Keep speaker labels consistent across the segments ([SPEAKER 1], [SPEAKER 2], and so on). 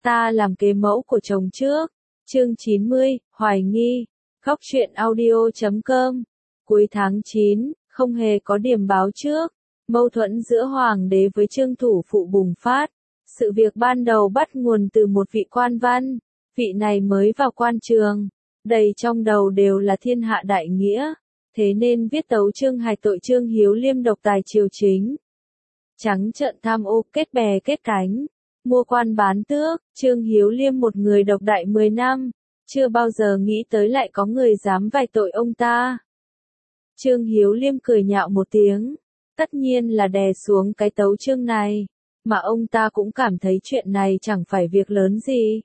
[SPEAKER 1] Ta làm kế mẫu của chồng trước. Chương 90, hoài nghi. Góc truyện audio.com. Cuối tháng 9, không hề có điểm báo trước. Mâu thuẫn giữa hoàng đế với Trương thủ phụ bùng phát. Sự việc ban đầu bắt nguồn từ một vị quan văn. Vị này mới vào quan trường. Đầy trong đầu đều là thiên hạ đại nghĩa. Thế nên viết tấu chương hài tội Trương Hiếu Liêm độc tài triều chính. Trắng trợn tham ô, kết bè kết cánh. Mua quan bán tước, Trương Hiếu Liêm một người độc đại 10 năm. Chưa bao giờ nghĩ tới lại có người dám vạch tội ông ta. Trương Hiếu Liêm cười nhạo một tiếng. Tất nhiên là đè xuống cái tấu chương này. Mà ông ta cũng cảm thấy chuyện này chẳng phải việc lớn gì.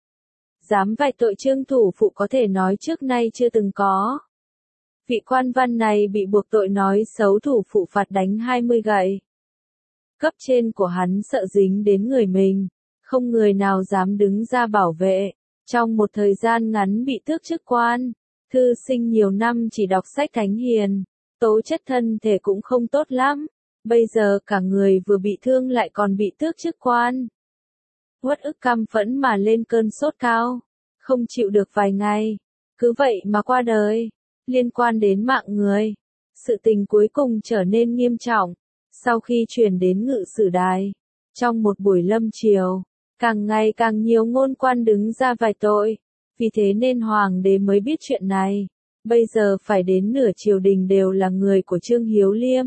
[SPEAKER 1] Dám vạch tội Trương thủ phụ có thể nói trước nay chưa từng có. Vị quan văn này bị buộc tội nói xấu thủ phụ phạt đánh 20 gậy. Cấp trên của hắn sợ dính đến người mình, không người nào dám đứng ra bảo vệ. Trong một thời gian ngắn bị tước chức quan, thư sinh nhiều năm chỉ đọc sách thánh hiền, tố chất thân thể cũng không tốt lắm. Bây giờ cả người vừa bị thương lại còn bị tước chức quan. Uất ức căm phẫn mà lên cơn sốt cao, không chịu được vài ngày, cứ vậy mà qua đời. Liên quan đến mạng người, sự tình cuối cùng trở nên nghiêm trọng. Sau khi chuyển đến ngự sử đài, trong một buổi lâm triều, càng ngày càng nhiều ngôn quan đứng ra vạch tội. Vì thế nên hoàng đế mới biết chuyện này. Bây giờ phải đến nửa triều đình đều là người của Trương Hiếu Liêm.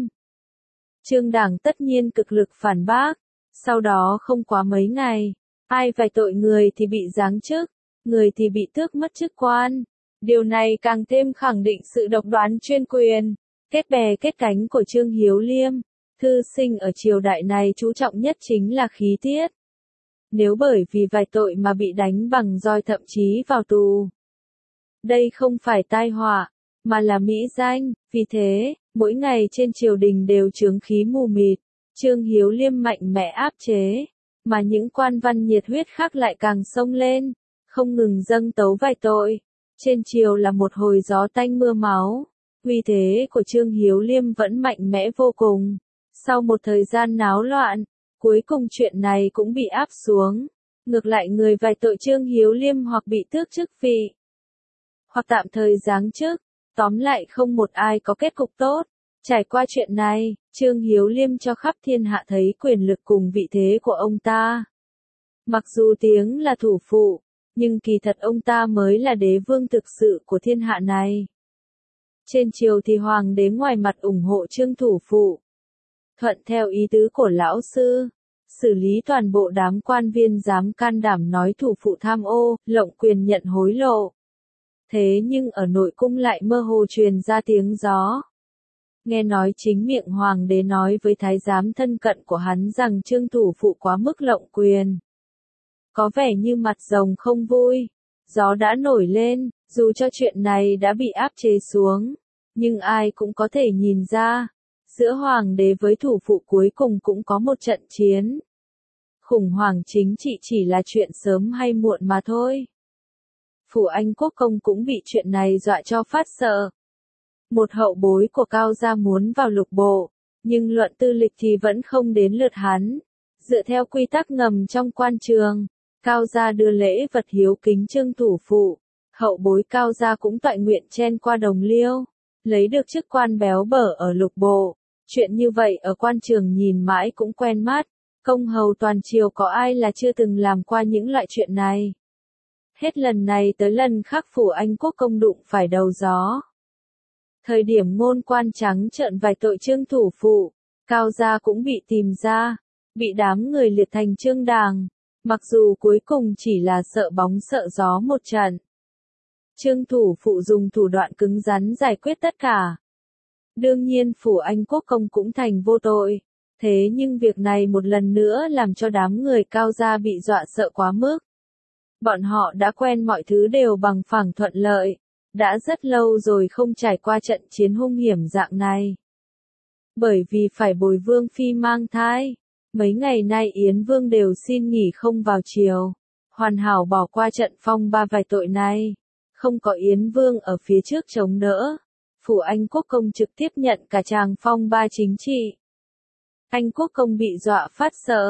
[SPEAKER 1] Trương Đảng tất nhiên cực lực phản bác. Sau đó không quá mấy ngày, ai vạch tội người thì bị giáng chức, người thì bị tước mất chức quan. Điều này càng thêm khẳng định sự độc đoán chuyên quyền, kết bè kết cánh của Trương Hiếu Liêm. Thư sinh ở triều đại này chú trọng nhất chính là khí tiết. Nếu bởi vì vài tội mà bị đánh bằng roi thậm chí vào tù, đây không phải tai họa, mà là mỹ danh. Vì thế, mỗi ngày trên triều đình đều chướng khí mù mịt. Trương Hiếu Liêm mạnh mẽ áp chế, mà những quan văn nhiệt huyết khác lại càng xông lên, không ngừng dâng tấu vài tội. Trên triều là một hồi gió tanh mưa máu. Uy thế của Trương Hiếu Liêm vẫn mạnh mẽ vô cùng. Sau một thời gian náo loạn, cuối cùng chuyện này cũng bị áp xuống. Ngược lại người vạch tội Trương Hiếu Liêm hoặc bị tước chức vị, hoặc tạm thời giáng chức, tóm lại không một ai có kết cục tốt. Trải qua chuyện này, Trương Hiếu Liêm cho khắp thiên hạ thấy quyền lực cùng vị thế của ông ta. Mặc dù tiếng là thủ phụ, nhưng kỳ thật ông ta mới là đế vương thực sự của thiên hạ này. Trên triều thì hoàng đế ngoài mặt ủng hộ Trương thủ phụ, thuận theo ý tứ của lão sư, xử lý toàn bộ đám quan viên dám can đảm nói thủ phụ tham ô, lộng quyền nhận hối lộ. Thế nhưng ở nội cung lại mơ hồ truyền ra tiếng gió. Nghe nói chính miệng hoàng đế nói với thái giám thân cận của hắn rằng Trương thủ phụ quá mức lộng quyền. Có vẻ như mặt rồng không vui. Gió đã nổi lên, dù cho chuyện này đã bị áp chế xuống, nhưng ai cũng có thể nhìn ra, giữa hoàng đế với thủ phụ cuối cùng cũng có một trận chiến. Khủng hoảng chính trị chỉ là chuyện sớm hay muộn mà thôi. Phủ Anh Quốc công cũng bị chuyện này dọa cho phát sợ. Một hậu bối của Cao gia muốn vào lục bộ, nhưng luận tư lịch thì vẫn không đến lượt hắn. Dựa theo quy tắc ngầm trong quan trường, Cao gia đưa lễ vật hiếu kính Trương thủ phụ, hậu bối Cao gia cũng toại nguyện chen qua đồng liêu, lấy được chức quan béo bở ở lục bộ. Chuyện như vậy ở quan trường nhìn mãi cũng quen mắt, công hầu toàn triều có ai là chưa từng làm qua những loại chuyện này. Hết lần này tới lần khác phủ Anh Quốc công đụng phải đầu gió. Thời điểm ngôn quan trắng trợn vạch tội Trương thủ phụ, Cao gia cũng bị tìm ra, bị đám người liệt thành Trương Đảng, mặc dù cuối cùng chỉ là sợ bóng sợ gió một trận. Trương thủ phụ dùng thủ đoạn cứng rắn giải quyết tất cả. Đương nhiên phủ Anh Quốc công cũng thành vô tội, thế nhưng việc này một lần nữa làm cho đám người Cao gia bị dọa sợ quá mức. Bọn họ đã quen mọi thứ đều bằng phẳng thuận lợi, đã rất lâu rồi không trải qua trận chiến hung hiểm dạng này. Bởi vì phải bồi vương phi mang thai, mấy ngày nay Yến Vương đều xin nghỉ không vào triều, hoàn hảo bỏ qua trận phong ba vài tội này. Không có Yến Vương ở phía trước chống đỡ, phủ Anh Quốc công trực tiếp nhận cả tràng phong ba chính trị. Anh Quốc công bị dọa phát sợ,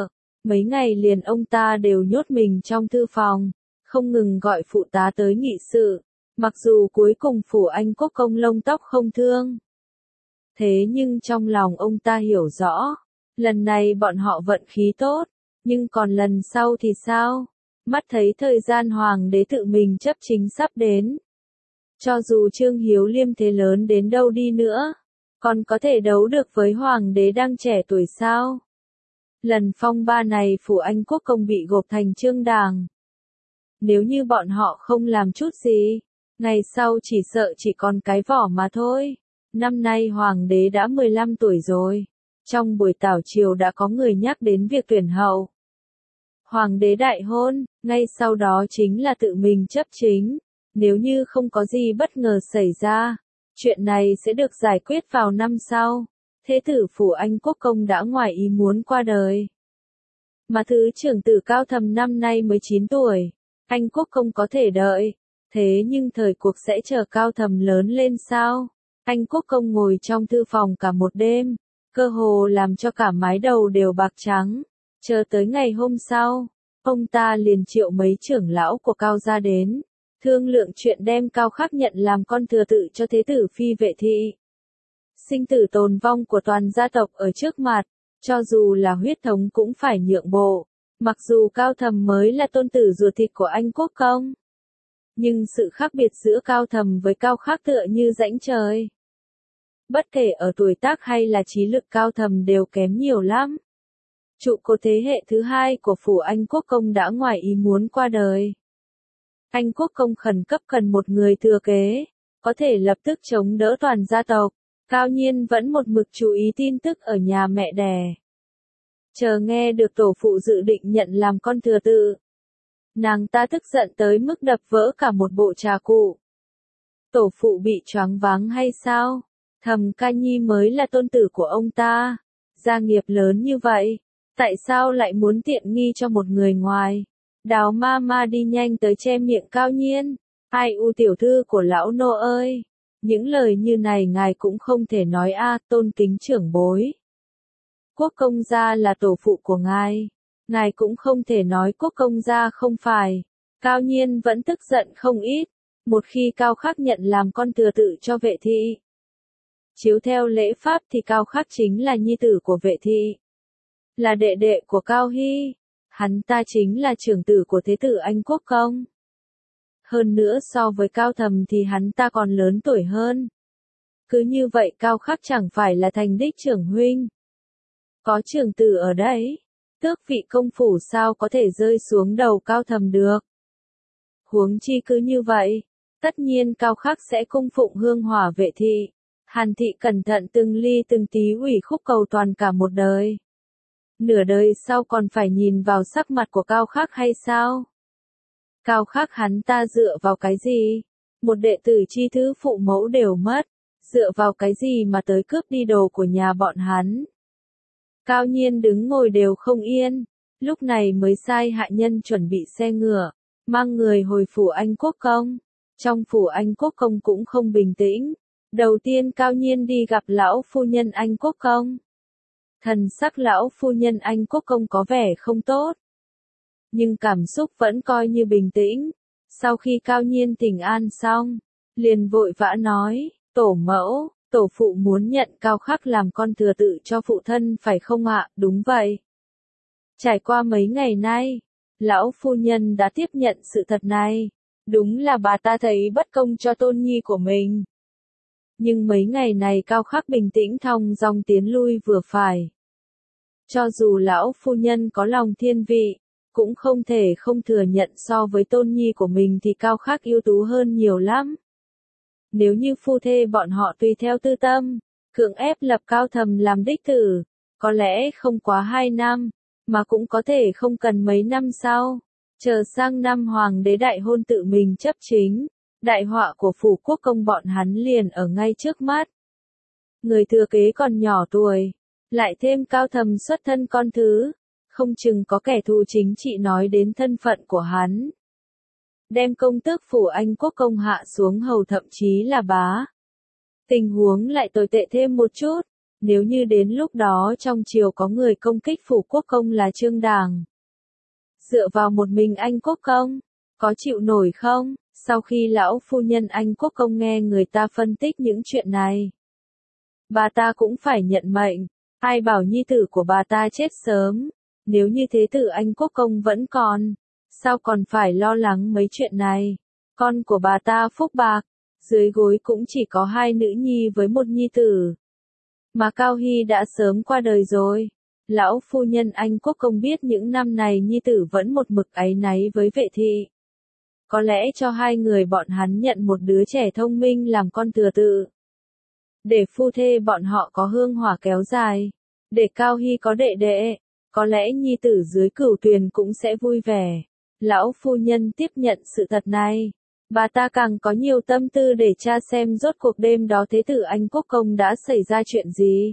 [SPEAKER 1] Mấy ngày liền ông ta đều nhốt mình trong thư phòng, không ngừng gọi phụ tá tới nghị sự, mặc dù cuối cùng Phủ Anh Quốc công lông tóc không thương. Thế nhưng trong lòng ông ta hiểu rõ, lần này bọn họ vận khí tốt, nhưng còn lần sau thì sao? Mắt thấy thời gian hoàng đế tự mình chấp chính sắp đến. Cho dù Trương Hiếu Liêm thế lớn đến đâu đi nữa, còn có thể đấu được với hoàng đế đang trẻ tuổi sao? Lần phong ba này Phủ Anh Quốc công bị gộp thành trương đàng. Nếu như bọn họ không làm chút gì, ngày sau chỉ sợ chỉ còn cái vỏ mà thôi. Năm nay hoàng đế đã 15 tuổi rồi. Trong buổi tảo triều đã có người nhắc đến việc tuyển hậu. Hoàng đế đại hôn, ngay sau đó chính là tự mình chấp chính. Nếu như không có gì bất ngờ xảy ra, chuyện này sẽ được giải quyết vào năm sau. Thế tử Phủ Anh Quốc công đã ngoài ý muốn qua đời. Mà thứ trưởng tử Cao Thầm năm nay mới 9 tuổi, anh Quốc công có thể đợi. Thế nhưng thời cuộc sẽ chờ Cao Thầm lớn lên sao? Anh Quốc công ngồi trong thư phòng cả một đêm, cơ hồ làm cho cả mái đầu đều bạc trắng. Chờ tới ngày hôm sau, ông ta liền triệu mấy trưởng lão của Cao gia đến, thương lượng chuyện đem Cao Khắc nhận làm con thừa tự cho thế tử phi Vệ thị. Sinh tử tồn vong của toàn gia tộc ở trước mặt, cho dù là huyết thống cũng phải nhượng bộ. Mặc dù Cao Thầm mới là tôn tử ruột thịt của anh Quốc công, nhưng sự khác biệt giữa Cao Thầm với Cao Khắc tựa như rãnh trời. Bất kể ở tuổi tác hay là trí lực Cao Thầm đều kém nhiều lắm. Trụ cột thế hệ thứ hai của Phủ Anh Quốc công đã ngoài ý muốn qua đời. Anh Quốc công khẩn cấp cần một người thừa kế, có thể lập tức chống đỡ toàn gia tộc. Cao Nhiên vẫn một mực chú ý tin tức ở nhà mẹ đẻ. Chờ nghe được tổ phụ dự định nhận làm con thừa tự, nàng ta tức giận tới mức đập vỡ cả một bộ trà cụ. Tổ phụ bị choáng váng hay sao? Thầm Ca Nhi mới là tôn tử của ông ta. Gia nghiệp lớn như vậy, tại sao lại muốn tiện nghi cho một người ngoài? Đào ma ma đi nhanh tới che miệng Cao Nhiên. Ai u tiểu thư của lão nô ơi! Những lời như này ngài cũng không thể nói a, tôn kính trưởng bối. Quốc công gia là tổ phụ của ngài cũng không thể nói quốc công gia không phải. Cao Nhiên vẫn tức giận không ít, một khi Cao Khắc nhận làm con thừa tự cho Vệ thị. Chiếu theo lễ pháp thì Cao Khắc chính là nhi tử của Vệ thị, là đệ đệ của Cao Hy, hắn ta chính là trưởng tử của thế tử anh Quốc công. Hơn nữa so với Cao Thầm thì hắn ta còn lớn tuổi hơn. Cứ như vậy Cao Khắc chẳng phải là thành đích trưởng huynh. Có trưởng tử ở đấy, tước vị công phủ sao có thể rơi xuống đầu Cao Thầm được. Huống chi cứ như vậy, tất nhiên Cao Khắc sẽ cung phụng hương hỏa Vệ thị. Hàn thị cẩn thận từng ly từng tí ủy khúc cầu toàn cả một đời. Nửa đời sau còn phải nhìn vào sắc mặt của Cao Khắc hay sao? Cao Khắc hắn ta dựa vào cái gì? Một đệ tử chi thứ phụ mẫu đều mất, dựa vào cái gì mà tới cướp đi đồ của nhà bọn hắn? Cao Nhiên đứng ngồi đều không yên, lúc này mới sai hạ nhân chuẩn bị xe ngựa, mang người hồi Phủ Anh Quốc công. Trong Phủ Anh Quốc công cũng không bình tĩnh. Đầu tiên Cao Nhiên đi gặp lão phu nhân Anh Quốc công. Thần sắc lão phu nhân Anh Quốc công có vẻ không tốt, nhưng cảm xúc vẫn coi như bình tĩnh. Sau khi Cao Nhiên thỉnh an xong, liền vội vã nói, tổ mẫu, tổ phụ muốn nhận Cao Khắc làm con thừa tự cho phụ thân phải không ạ? Đúng vậy. Trải qua mấy ngày nay, lão phu nhân đã tiếp nhận sự thật này. Đúng là bà ta thấy bất công cho tôn nhi của mình. Nhưng mấy ngày này Cao Khắc bình tĩnh thong dong tiến lui vừa phải. Cho dù lão phu nhân có lòng thiên vị, cũng không thể không thừa nhận so với tôn nhi của mình thì Cao Khắc ưu tú hơn nhiều lắm. Nếu như phu thê bọn họ tùy theo tư tâm, cưỡng ép lập Cao Thầm làm đích tử, có lẽ không quá 2 năm, mà cũng có thể không cần mấy năm sau. Chờ sang năm hoàng đế đại hôn tự mình chấp chính, đại họa của Phủ Quốc công bọn hắn liền ở ngay trước mắt. Người thừa kế còn nhỏ tuổi, lại thêm Cao Thầm xuất thân con thứ, không chừng có kẻ thù chính trị nói đến thân phận của hắn. Đem công tước Phủ Anh Quốc công hạ xuống hầu thậm chí là bá. Tình huống lại tồi tệ thêm một chút, Nếu như đến lúc đó trong triều có người công kích phủ quốc công là Trương Đàng, dựa vào một mình anh quốc công, có chịu nổi không? Sau khi lão phu nhân anh quốc công nghe người ta phân tích những chuyện này, bà ta cũng phải nhận mệnh, ai bảo nhi tử của bà ta chết sớm, nếu như thế tử anh quốc công vẫn còn, sao còn phải lo lắng mấy chuyện này? Con của bà ta phúc bạc, dưới gối cũng chỉ có 2 nữ nhi với một nhi tử. Mà Cao Hy đã sớm qua đời rồi. Lão phu nhân anh quốc công biết những năm này nhi tử vẫn một mực áy náy với Vệ thị. Có lẽ cho 2 người bọn hắn nhận một đứa trẻ thông minh làm con thừa tự. Để phu thê bọn họ có hương hỏa kéo dài. Để Cao Hy có đệ đệ. Có lẽ nhi tử dưới Cửu Tuyền cũng sẽ vui vẻ. Lão phu nhân tiếp nhận sự thật này. Bà ta càng có nhiều tâm tư để tra xem rốt cuộc đêm đó thế tử anh quốc công đã xảy ra chuyện gì.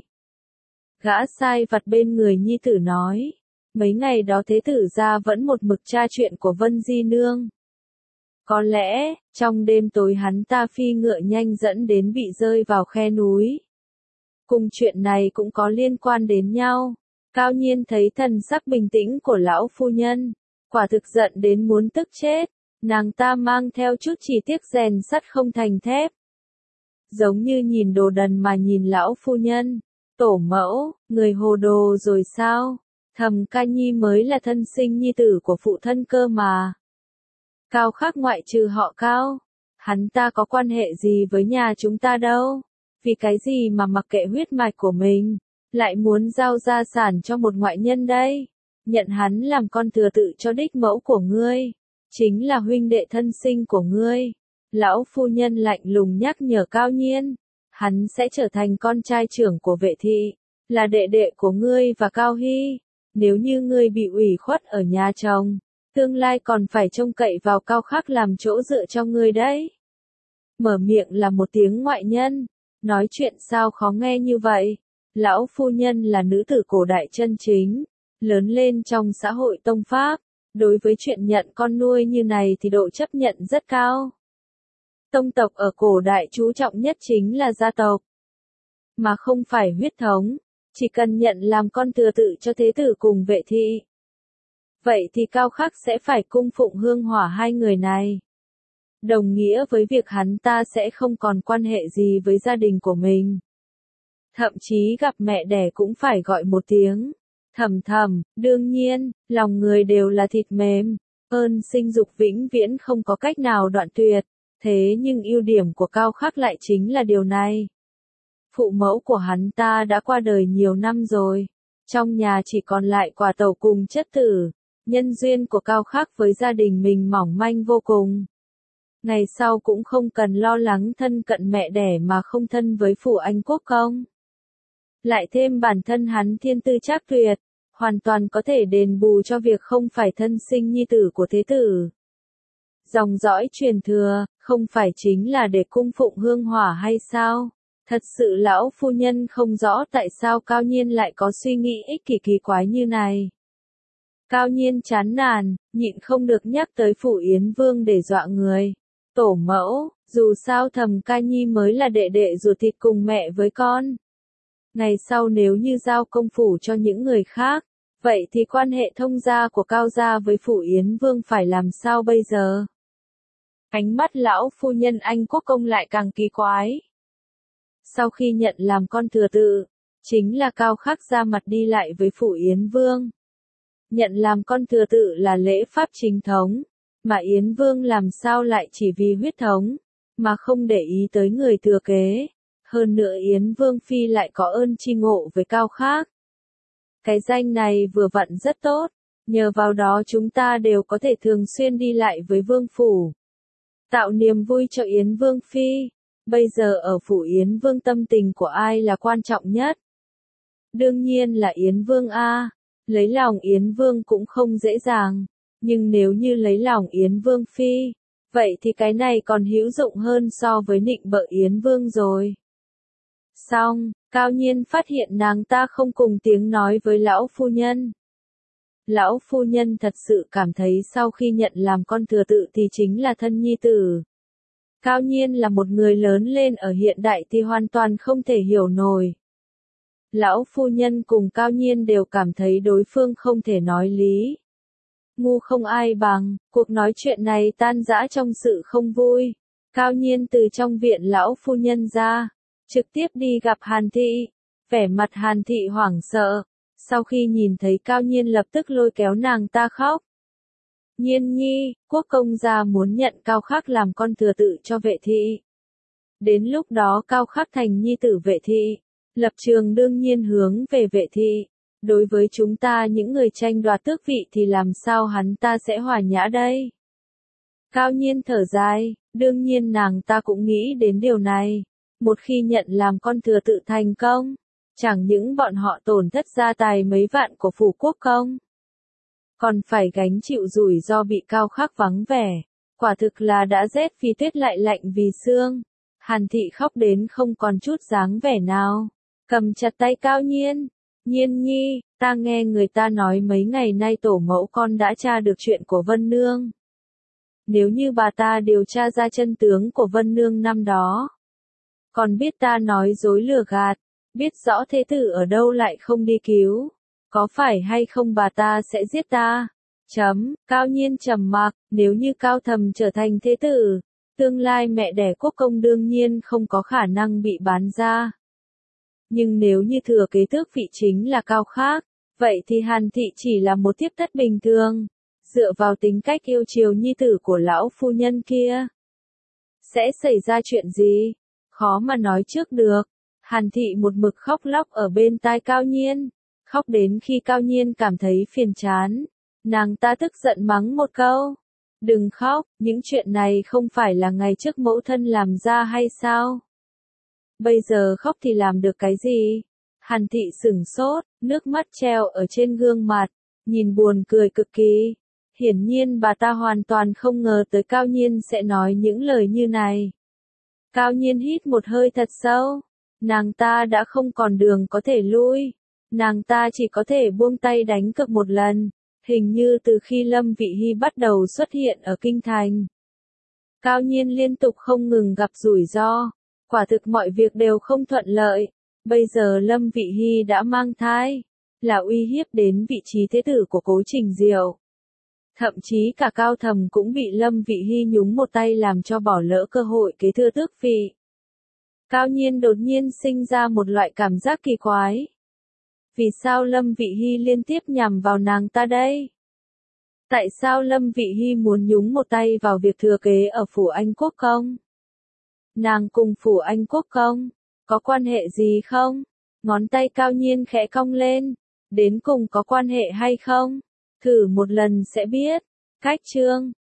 [SPEAKER 1] Gã sai vặt bên người nhi tử nói. Mấy ngày đó thế tử gia vẫn một mực tra chuyện của Vân Di Nương. Có lẽ, trong đêm tối hắn ta phi ngựa nhanh dẫn đến bị rơi vào khe núi. Cùng chuyện này cũng có liên quan đến nhau. Cao Nhiên thấy thần sắc bình tĩnh của lão phu nhân. Quả thực giận đến muốn tức chết. Nàng ta mang theo chút chỉ tiếc rèn sắt không thành thép. Giống như nhìn đồ đần mà nhìn lão phu nhân. Tổ mẫu, người hồ đồ rồi sao? Thẩm Ca Nhi mới là thân sinh nhi tử của phụ thân cơ mà. Cao Khắc ngoại trừ họ Cao. Hắn ta có quan hệ gì với nhà chúng ta đâu. Vì cái gì mà mặc kệ huyết mạch của mình. Lại muốn giao gia sản cho một ngoại nhân đây. Nhận hắn làm con thừa tự cho đích mẫu của ngươi. Chính là huynh đệ thân sinh của ngươi. Lão phu nhân lạnh lùng nhắc nhở Cao Nhiên. Hắn sẽ trở thành con trai trưởng của Vệ thị. Là đệ đệ của ngươi và Cao Hy. Nếu như ngươi bị ủy khuất ở nhà chồng. Tương lai còn phải trông cậy vào Cao Khắc làm chỗ dựa cho ngươi đấy. Mở miệng là một tiếng ngoại nhân. Nói chuyện sao khó nghe như vậy. Lão phu nhân là nữ tử cổ đại chân chính. Lớn lên trong xã hội tông pháp. Đối với chuyện nhận con nuôi như này thì độ chấp nhận rất cao. Tông tộc ở cổ đại chú trọng nhất chính là gia tộc. Mà không phải huyết thống. Chỉ cần nhận làm con thừa tự cho thế tử cùng Vệ thị. Vậy thì Cao Khắc sẽ phải cung phụng hương hỏa 2 người này. Đồng nghĩa với việc hắn ta sẽ không còn quan hệ gì với gia đình của mình. Thậm chí gặp mẹ đẻ cũng phải gọi một tiếng. Thầm thầm, đương nhiên, lòng người đều là thịt mềm. Ơn sinh dục vĩnh viễn không có cách nào đoạn tuyệt. Thế nhưng ưu điểm của Cao Khắc lại chính là điều này. Phụ mẫu của hắn ta đã qua đời nhiều năm rồi. Trong nhà chỉ còn lại quả tàu cùng chất tử. Nhân duyên của Cao Khắc với gia đình mình mỏng manh vô cùng. Ngày sau cũng không cần lo lắng thân cận mẹ đẻ mà không thân với phủ anh quốc công. Lại thêm bản thân hắn thiên tư trác tuyệt, hoàn toàn có thể đền bù cho việc không phải thân sinh nhi tử của thế tử. Dòng dõi truyền thừa, không phải chính là để cung phụng hương hỏa hay sao? Thật sự lão phu nhân không rõ tại sao Cao Nhiên lại có suy nghĩ ích kỷ kỳ quái như này. Cao Nhiên chán nản, nhịn không được nhắc tới phủ Yến Vương để dọa người. Tổ mẫu, dù sao Thẩm Ca Nhi mới là đệ đệ ruột thịt cùng mẹ với con. Ngày sau nếu như giao công phủ cho những người khác, vậy thì quan hệ thông gia của Cao gia với phủ Yến Vương phải làm sao bây giờ? Ánh mắt lão phu nhân anh quốc công lại càng kỳ quái. Sau khi nhận làm con thừa tự, chính là Cao Khắc ra mặt đi lại với phủ Yến Vương. Nhận làm con thừa tự là lễ pháp chính thống, mà Yến Vương làm sao lại chỉ vì huyết thống, mà không để ý tới người thừa kế. Hơn nữa Yến Vương Phi lại có ơn chi ngộ với Cao Khắc. Cái danh này vừa vặn rất tốt, nhờ vào đó chúng ta đều có thể thường xuyên đi lại với Vương Phủ. Tạo niềm vui cho Yến Vương Phi. Bây giờ ở Phủ Yến Vương tâm tình của ai là quan trọng nhất? Đương nhiên là Yến Vương A. Lấy lòng Yến Vương cũng không dễ dàng. Nhưng nếu như lấy lòng Yến Vương Phi, vậy thì cái này còn hữu dụng hơn so với nịnh bợ Yến Vương rồi. Xong, Cao Nhiên phát hiện nàng ta không cùng tiếng nói với lão phu nhân. Lão phu nhân thật sự cảm thấy sau khi nhận làm con thừa tự thì chính là thân nhi tử. Cao Nhiên là một người lớn lên ở hiện đại thì hoàn toàn không thể hiểu nổi. Lão phu nhân cùng Cao Nhiên đều cảm thấy đối phương không thể nói lý. Ngu không ai bằng, cuộc nói chuyện này tan rã trong sự không vui. Cao Nhiên từ trong viện lão phu nhân ra, trực tiếp đi gặp Hàn Thị. Vẻ mặt Hàn Thị hoảng sợ, sau khi nhìn thấy Cao Nhiên lập tức lôi kéo nàng ta khóc. Nhiên nhi, quốc công gia muốn nhận Cao Khắc làm con thừa tự cho Vệ thị. Đến lúc đó Cao Khắc thành nhi tử Vệ thị, lập trường đương nhiên hướng về Vệ thị. Đối với chúng ta những người tranh đoạt tước vị thì làm sao hắn ta sẽ hòa nhã đây? Cao Nhiên thở dài, đương nhiên nàng ta cũng nghĩ đến điều này. Một khi nhận làm con thừa tự thành công, chẳng những bọn họ tổn thất gia tài mấy vạn của phủ quốc công, còn phải gánh chịu rủi ro bị Cao Khắc vắng vẻ. Quả thực là đã rét vì tuyết lại lạnh vì xương. Hàn Thị khóc đến không còn chút dáng vẻ nào, cầm chặt tay Cao Nhiên. Nhiên nhi, ta nghe người ta nói mấy ngày nay tổ mẫu con đã tra được chuyện của Vân Nương. Nếu như bà ta điều tra ra chân tướng của Vân Nương năm đó, còn biết ta nói dối lừa gạt, biết rõ thế tử ở đâu lại không đi cứu, có phải hay không bà ta sẽ giết ta? Cao Nhiên trầm mặc, nếu như Cao Thầm trở thành thế tử, tương lai mẹ đẻ quốc công đương nhiên không có khả năng bị bán ra. Nhưng nếu như thừa kế tước vị chính là Cao Khắc, vậy thì Hàn Thị chỉ là một tiếp thất bình thường. Dựa vào tính cách yêu chiều nhi tử của lão phu nhân kia, sẽ xảy ra chuyện gì? Khó mà nói trước được. Hàn Thị một mực khóc lóc ở bên tai Cao Nhiên, khóc đến khi Cao Nhiên cảm thấy phiền chán, nàng ta tức giận mắng một câu. Đừng khóc, những chuyện này không phải là ngày trước mẫu thân làm ra hay sao? Bây giờ khóc thì làm được cái gì? Hàn Thị sửng sốt, nước mắt treo ở trên gương mặt, nhìn buồn cười cực kỳ. Hiển nhiên bà ta hoàn toàn không ngờ tới Cao Nhiên sẽ nói những lời như này. Cao Nhiên hít một hơi thật sâu, nàng ta đã không còn đường có thể lui. Nàng ta chỉ có thể buông tay đánh cược một lần, hình như từ khi Lâm Vị Hy bắt đầu xuất hiện ở Kinh Thành. Cao Nhiên liên tục không ngừng gặp rủi ro, quả thực mọi việc đều không thuận lợi. Bây giờ Lâm Vị Hy đã mang thai, là uy hiếp đến vị trí thế tử của Cố Trình Diệu. Thậm chí cả Cao Thầm cũng bị Lâm Vị Hy nhúng một tay làm cho bỏ lỡ cơ hội kế thừa tước vị. Cao Nhiên đột nhiên sinh ra một loại cảm giác kỳ quái. Vì sao Lâm Vị Hy liên tiếp nhằm vào nàng ta đây? Tại sao Lâm Vị Hy muốn nhúng một tay vào việc thừa kế ở phủ Anh Quốc Công? Nàng cùng phủ Anh Quốc Công có quan hệ gì không? Ngón tay Cao Nhiên khẽ cong lên, đến cùng có quan hệ hay không? Thử một lần sẽ biết. Cách chương